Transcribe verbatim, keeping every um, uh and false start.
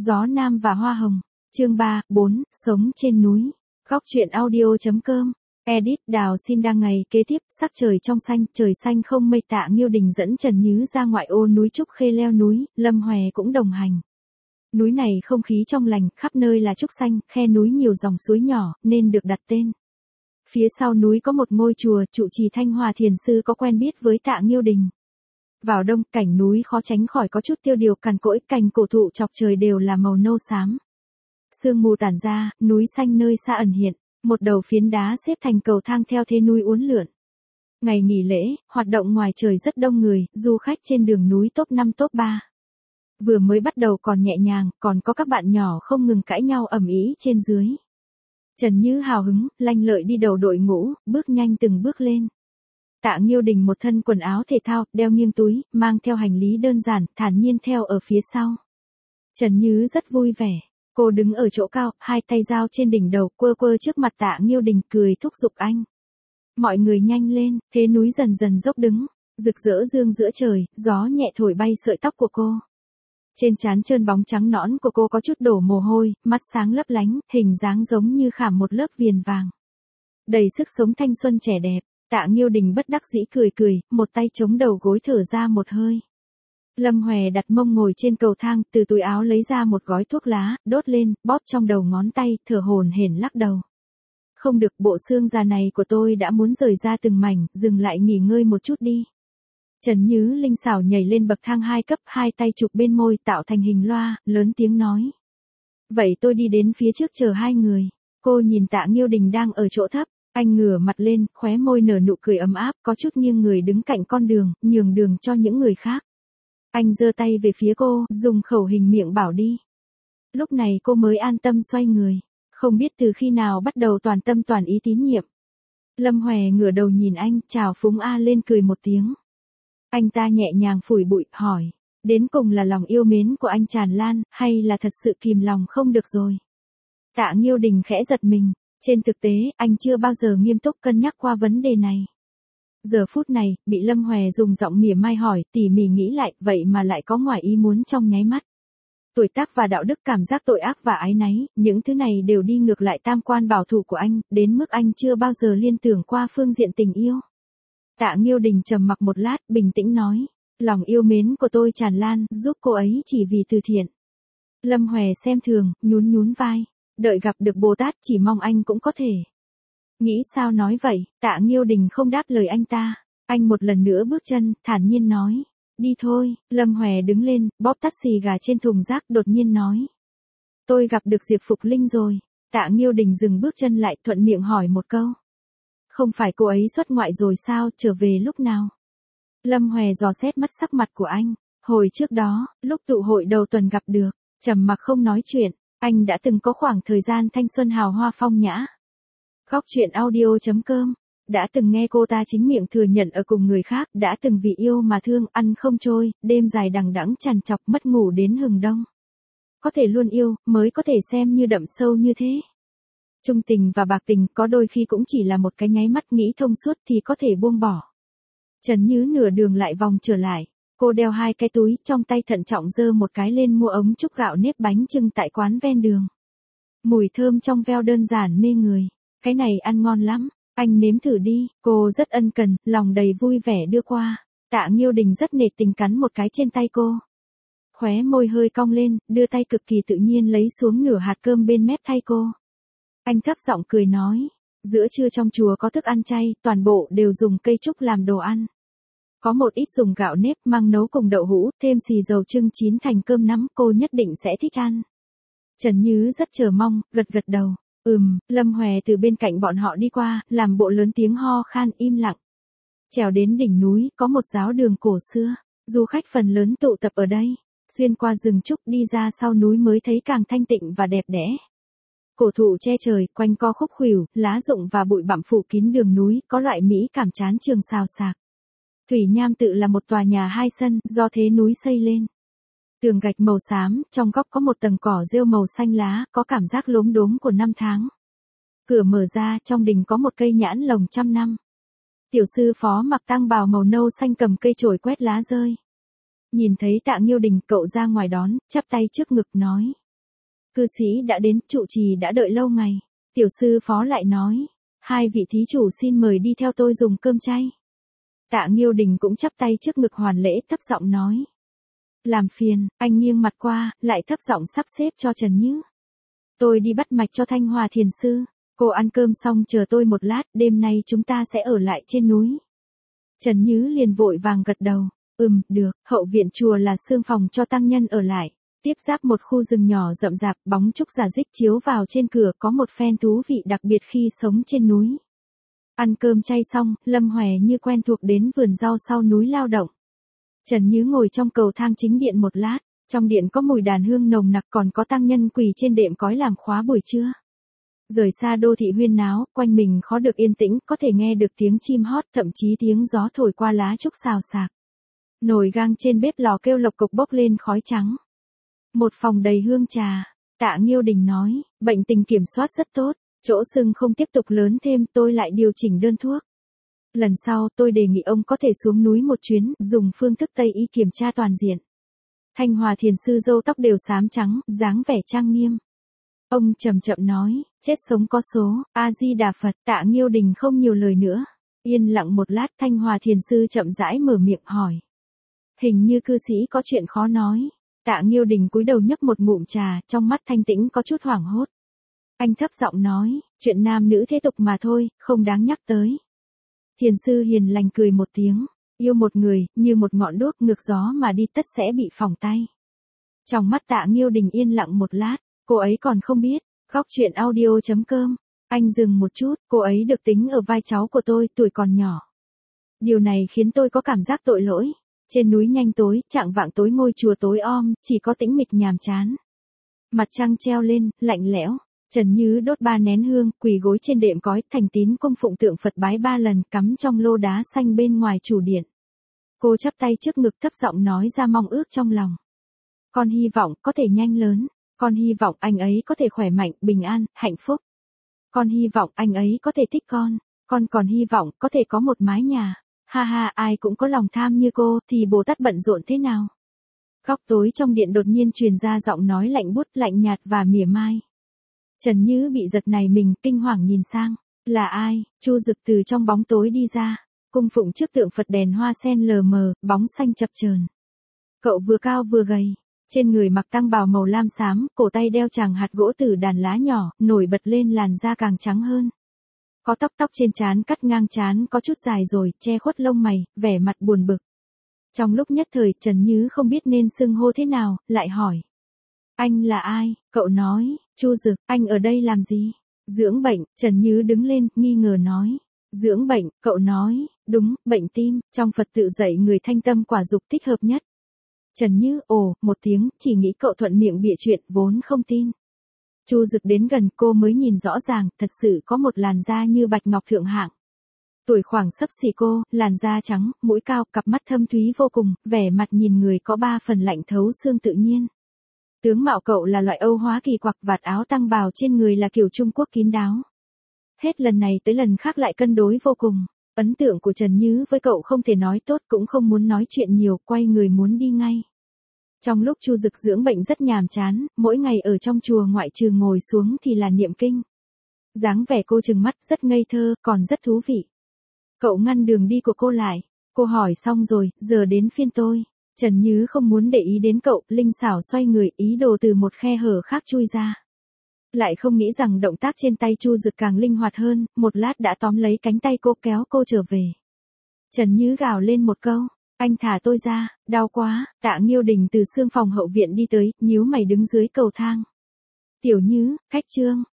Gió Nam và Hoa Hồng. Chương ba, bốn, Sống trên núi. Góc truyện audio.com. Edit Đào xin đăng ngày kế tiếp, sắc trời trong xanh, trời xanh không mây. Tạ Nghiêu Đình dẫn Trần Nhứ ra ngoại ô núi Trúc Khê leo núi, Lâm Hòe cũng đồng hành. Núi này không khí trong lành, khắp nơi là trúc xanh, khe núi nhiều dòng suối nhỏ, nên được đặt tên. Phía sau núi có một ngôi chùa, trụ trì Thanh Hòa Thiền Sư có quen biết với Tạ Nghiêu Đình. Vào đông, cảnh núi khó tránh khỏi có chút tiêu điều cằn cỗi, cành cổ thụ chọc trời đều là màu nâu xám. Sương mù tản ra, núi xanh nơi xa ẩn hiện, một đầu phiến đá xếp thành cầu thang theo thế núi uốn lượn. Ngày nghỉ lễ, hoạt động ngoài trời rất đông người, du khách trên đường núi top năm top ba. Vừa mới bắt đầu còn nhẹ nhàng, còn có các bạn nhỏ không ngừng cãi nhau ầm ĩ trên dưới. Trần Như hào hứng, lanh lợi đi đầu đội ngũ, bước nhanh từng bước lên. Tạ Nghiêu Đình một thân quần áo thể thao, đeo nghiêng túi, mang theo hành lý đơn giản, thản nhiên theo ở phía sau. Trần Như rất vui vẻ. Cô đứng ở chỗ cao, hai tay giao trên đỉnh đầu, quơ quơ trước mặt Tạ Nghiêu Đình, cười thúc giục anh. Mọi người nhanh lên, thế núi dần dần dốc đứng, rực rỡ dương giữa trời, gió nhẹ thổi bay sợi tóc của cô. Trên trán trơn bóng trắng nõn của cô có chút đổ mồ hôi, mắt sáng lấp lánh, hình dáng giống như khảm một lớp viền vàng. Đầy sức sống thanh xuân trẻ đẹp. Tạ Nghiêu Đình bất đắc dĩ cười cười, một tay chống đầu gối thở ra một hơi. Lâm Hòe đặt mông ngồi trên cầu thang, từ túi áo lấy ra một gói thuốc lá, đốt lên, bóp trong đầu ngón tay, thở hổn hển lắc đầu. Không được, bộ xương già này của tôi đã muốn rời ra từng mảnh, dừng lại nghỉ ngơi một chút đi. Trần Nhứ linh xảo nhảy lên bậc thang hai cấp, hai tay chụp bên môi tạo thành hình loa, lớn tiếng nói. Vậy tôi đi đến phía trước chờ hai người. Cô nhìn Tạ Nghiêu Đình đang ở chỗ thấp. Anh ngửa mặt lên, khóe môi nở nụ cười ấm áp, có chút nghiêng người đứng cạnh con đường, nhường đường cho những người khác. Anh giơ tay về phía cô, dùng khẩu hình miệng bảo đi. Lúc này cô mới an tâm xoay người, không biết từ khi nào bắt đầu toàn tâm toàn ý tín nhiệm. Lâm Hòe ngửa đầu nhìn anh, chào phúng a lên cười một tiếng. Anh ta nhẹ nhàng phủi bụi, hỏi, đến cùng là lòng yêu mến của anh tràn lan, hay là thật sự kìm lòng không được rồi? Tạ Nghiêu Đình khẽ giật mình. Trên thực tế, anh chưa bao giờ nghiêm túc cân nhắc qua vấn đề này. Giờ phút này, bị Lâm Hòe dùng giọng mỉa mai hỏi, tỉ mỉ nghĩ lại, vậy mà lại có ngoài ý muốn trong nháy mắt. Tuổi tác và đạo đức, cảm giác tội ác và ái náy, những thứ này đều đi ngược lại tam quan bảo thủ của anh, đến mức anh chưa bao giờ liên tưởng qua phương diện tình yêu. Tạ Nghiêu Đình trầm mặc một lát, bình tĩnh nói, lòng yêu mến của tôi tràn lan, giúp cô ấy chỉ vì từ thiện. Lâm Hòe xem thường, nhún nhún vai. Đợi gặp được Bồ Tát chỉ mong anh cũng có thể. Nghĩ sao nói vậy, Tạ Nghiêu Đình không đáp lời anh ta. Anh một lần nữa bước chân, thản nhiên nói. Đi thôi, Lâm Hòe đứng lên, bóp tắt xì gà trên thùng rác, đột nhiên nói. Tôi gặp được Diệp Phục Linh rồi. Tạ Nghiêu Đình dừng bước chân lại, thuận miệng hỏi một câu. Không phải cô ấy xuất ngoại rồi sao, trở về lúc nào? Lâm Hòe dò xét mắt sắc mặt của anh. Hồi trước đó, lúc tụ hội đầu tuần gặp được, trầm mặc không nói chuyện. Anh đã từng có khoảng thời gian thanh xuân hào hoa phong nhã. Góc truyện audio.com. Đã từng nghe cô ta chính miệng thừa nhận ở cùng người khác, đã từng vì yêu mà thương, ăn không trôi, đêm dài đằng đẵng trằn trọc, mất ngủ đến hừng đông. Có thể luôn yêu, mới có thể xem như đậm sâu như thế. Trung tình và bạc tình có đôi khi cũng chỉ là một cái nháy mắt, nghĩ thông suốt thì có thể buông bỏ. Trần Như nửa đường lại vòng trở lại. Cô đeo hai cái túi, trong tay thận trọng giơ một cái lên mua ống trúc gạo nếp bánh chưng tại quán ven đường. Mùi thơm trong veo đơn giản mê người. Cái này ăn ngon lắm, anh nếm thử đi. Cô rất ân cần, lòng đầy vui vẻ đưa qua. Tạ Nghiêu Đình rất nể tình cắn một cái trên tay cô. Khóe môi hơi cong lên, đưa tay cực kỳ tự nhiên lấy xuống nửa hạt cơm bên mép thay cô. Anh thấp giọng cười nói, giữa trưa trong chùa có thức ăn chay, toàn bộ đều dùng cây trúc làm đồ ăn. Có một ít dùng gạo nếp mang nấu cùng đậu hũ, thêm xì dầu trưng chín thành cơm nắm, cô nhất định sẽ thích ăn. Trần Như rất chờ mong, gật gật đầu. Ừm, Lâm Hòe từ bên cạnh bọn họ đi qua, làm bộ lớn tiếng ho khan, im lặng. Trèo đến đỉnh núi, có một giáo đường cổ xưa, du khách phần lớn tụ tập ở đây. Xuyên qua rừng trúc đi ra sau núi mới thấy càng thanh tịnh và đẹp đẽ. Cổ thụ che trời, quanh co khúc khuỷu, lá rụng và bụi bặm phủ kín đường núi, có loại mỹ cảm chán trường xào xạc. Thủy Nham Tự là một tòa nhà hai sân, do thế núi xây lên. Tường gạch màu xám, trong góc có một tầng cỏ rêu màu xanh lá, có cảm giác lốm đốm của năm tháng. Cửa mở ra, trong đình có một cây nhãn lồng trăm năm. Tiểu sư phó mặc tang bào màu nâu xanh cầm cây chổi quét lá rơi. Nhìn thấy Tạ Nghiêu Đình, cậu ra ngoài đón, chắp tay trước ngực nói. Cư sĩ đã đến, trụ trì đã đợi lâu ngày. Tiểu sư phó lại nói, hai vị thí chủ xin mời đi theo tôi dùng cơm chay. Tạ Nghiêu Đình cũng chắp tay trước ngực hoàn lễ thấp giọng nói. Làm phiền, anh nghiêng mặt qua, lại thấp giọng sắp xếp cho Trần Như. Tôi đi bắt mạch cho Thanh Hòa thiền sư, cô ăn cơm xong chờ tôi một lát, đêm nay chúng ta sẽ ở lại trên núi. Trần Như liền vội vàng gật đầu, ừm, được, hậu viện chùa là xương phòng cho tăng nhân ở lại. Tiếp giáp một khu rừng nhỏ rậm rạp, bóng trúc giả dích chiếu vào trên cửa, có một phen thú vị đặc biệt khi sống trên núi. Ăn cơm chay xong, Lâm Hòe như quen thuộc đến vườn rau sau núi lao động. Trần Như ngồi trong cầu thang chính điện một lát, trong điện có mùi đàn hương nồng nặc, còn có tăng nhân quỳ trên đệm cói làm khóa buổi trưa. Rời xa đô thị huyên náo, quanh mình khó được yên tĩnh, có thể nghe được tiếng chim hót, thậm chí tiếng gió thổi qua lá trúc xào xạc. Nồi gang trên bếp lò kêu lộc cộc bốc lên khói trắng. Một phòng đầy hương trà, Tạ Nghiêu Đình nói, bệnh tình kiểm soát rất tốt, chỗ sưng không tiếp tục lớn thêm, tôi lại điều chỉnh đơn thuốc. Lần sau tôi đề nghị ông có thể xuống núi một chuyến, dùng phương thức Tây y kiểm tra toàn diện. Thanh Hòa thiền sư râu tóc đều xám trắng, dáng vẻ trang nghiêm. Ông chậm chậm nói, chết sống có số, A-di-đà Phật. Tạ Nghiêu Đình không nhiều lời nữa. Yên lặng một lát, Thanh Hòa thiền sư chậm rãi mở miệng hỏi. Hình như cư sĩ có chuyện khó nói. Tạ Nghiêu Đình cúi đầu nhấp một ngụm trà, trong mắt thanh tĩnh có chút hoảng hốt. Anh thấp giọng nói, chuyện nam nữ thế tục mà thôi, không đáng nhắc tới. Thiền sư hiền lành cười một tiếng, yêu một người, như một ngọn đuốc ngược gió mà đi tất sẽ bị phỏng tay. Trong mắt Tạ Nghiêu Đình yên lặng một lát, cô ấy còn không biết, góc chuyện audio chấm com. Anh dừng một chút, cô ấy được tính ở vai cháu của tôi, tuổi còn nhỏ. Điều này khiến tôi có cảm giác tội lỗi. Trên núi nhanh tối, chạng vạng tối ngôi chùa tối om, chỉ có tĩnh mịch nhàm chán. Mặt trăng treo lên, lạnh lẽo. Trần Như đốt ba nén hương, quỳ gối trên đệm cói, thành tín cung phụng tượng Phật bái ba lần, cắm trong lô đá xanh bên ngoài chủ điện. Cô chắp tay trước ngực thấp giọng nói ra mong ước trong lòng. Con hy vọng có thể nhanh lớn, con hy vọng anh ấy có thể khỏe mạnh, bình an, hạnh phúc. Con hy vọng anh ấy có thể thích con, con còn hy vọng có thể có một mái nhà. Ha ha, ai cũng có lòng tham như cô, thì Bồ Tát bận rộn thế nào? Góc tối trong điện đột nhiên truyền ra giọng nói lạnh buốt, lạnh nhạt và mỉa mai. Trần Như bị giật này mình, kinh hoàng nhìn sang. Là ai? Chu Dực từ trong bóng tối đi ra, cung phụng trước tượng Phật đèn hoa sen lờ mờ, bóng xanh chập chờn. Cậu vừa cao vừa gầy, trên người mặc tăng bào màu lam xám, cổ tay đeo chàng hạt gỗ từ đàn lá nhỏ, nổi bật lên làn da càng trắng hơn. Có tóc tóc trên trán cắt ngang trán có chút dài rồi, che khuất lông mày, vẻ mặt buồn bực. Trong lúc nhất thời, Trần Như không biết nên xưng hô thế nào, lại hỏi. Anh là ai? Cậu nói, Chu Dực, anh ở đây làm gì? Dưỡng bệnh. Trần Như đứng lên, nghi ngờ nói. Dưỡng bệnh, cậu nói, đúng, bệnh tim, trong Phật tự dạy người thanh tâm quả dục thích hợp nhất. Trần Như, ồ, một tiếng, chỉ nghĩ cậu thuận miệng bịa chuyện, vốn không tin. Chu Dực đến gần cô mới nhìn rõ ràng, thật sự có một làn da như bạch ngọc thượng hạng. Tuổi khoảng xấp xỉ cô, làn da trắng, mũi cao, cặp mắt thâm thúy vô cùng, vẻ mặt nhìn người có ba phần lạnh thấu xương tự nhiên. Tướng mạo cậu là loại Âu hóa kỳ quặc, vạt áo tăng bào trên người là kiểu Trung Quốc kín đáo. Hết lần này tới lần khác lại cân đối vô cùng. Ấn tượng của Trần Như với cậu không thể nói tốt, cũng không muốn nói chuyện nhiều, quay người muốn đi ngay. Trong lúc Chu Dực dưỡng bệnh rất nhàm chán, mỗi ngày ở trong chùa ngoại trừ ngồi xuống thì là niệm kinh. Dáng vẻ cô trừng mắt rất ngây thơ, còn rất thú vị. Cậu ngăn đường đi của cô lại. Cô hỏi xong rồi, giờ đến phiên tôi. Trần Như không muốn để ý đến cậu, linh xảo xoay người, ý đồ từ một khe hở khác chui ra. Lại không nghĩ rằng động tác trên tay Chu Dực càng linh hoạt hơn, một lát đã tóm lấy cánh tay cô kéo cô trở về. Trần Như gào lên một câu. Anh thả tôi ra, đau quá. Tạ Nghiêu Đình từ xương phòng hậu viện đi tới, nhíu mày đứng dưới cầu thang. Tiểu Như, khách trương,